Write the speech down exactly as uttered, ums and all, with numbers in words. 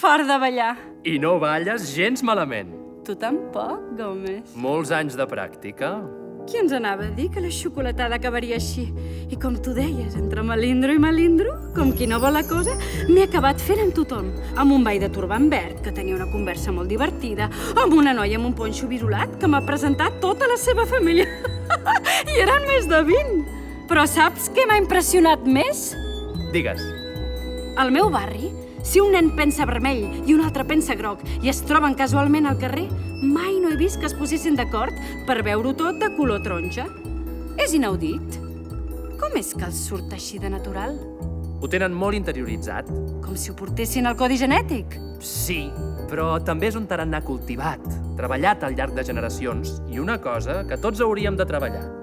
fart de ballar. I no balles gens malament. Tu tampoc, Gómez. Molts anys de pràctica. Qui ens anava a dir que la xocolatada acabaria així? I com tu deies, entre melindro i melindro, com qui no vol la cosa, m'he acabat fent amb tothom. Amb un ball de turbant verd, que tenia una conversa molt divertida, amb una noia amb un ponxo virulat que m'ha presentat tota la seva família. I eren més de vint. Però saps què m'ha impressionat més? Digues. Al meu barri, si un nen pensa vermell i un altre pensa groc i es troben casualment al carrer, mai no he vist que es posessin d'acord per veure-ho tot de color taronja. És inaudit. Com és que els surt així de natural? Ho tenen molt interioritzat. Com si ho portessin al codi genètic. Sí, però també és un tarannà cultivat, treballat al llarg de generacions, i una cosa que tots hauríem de treballar.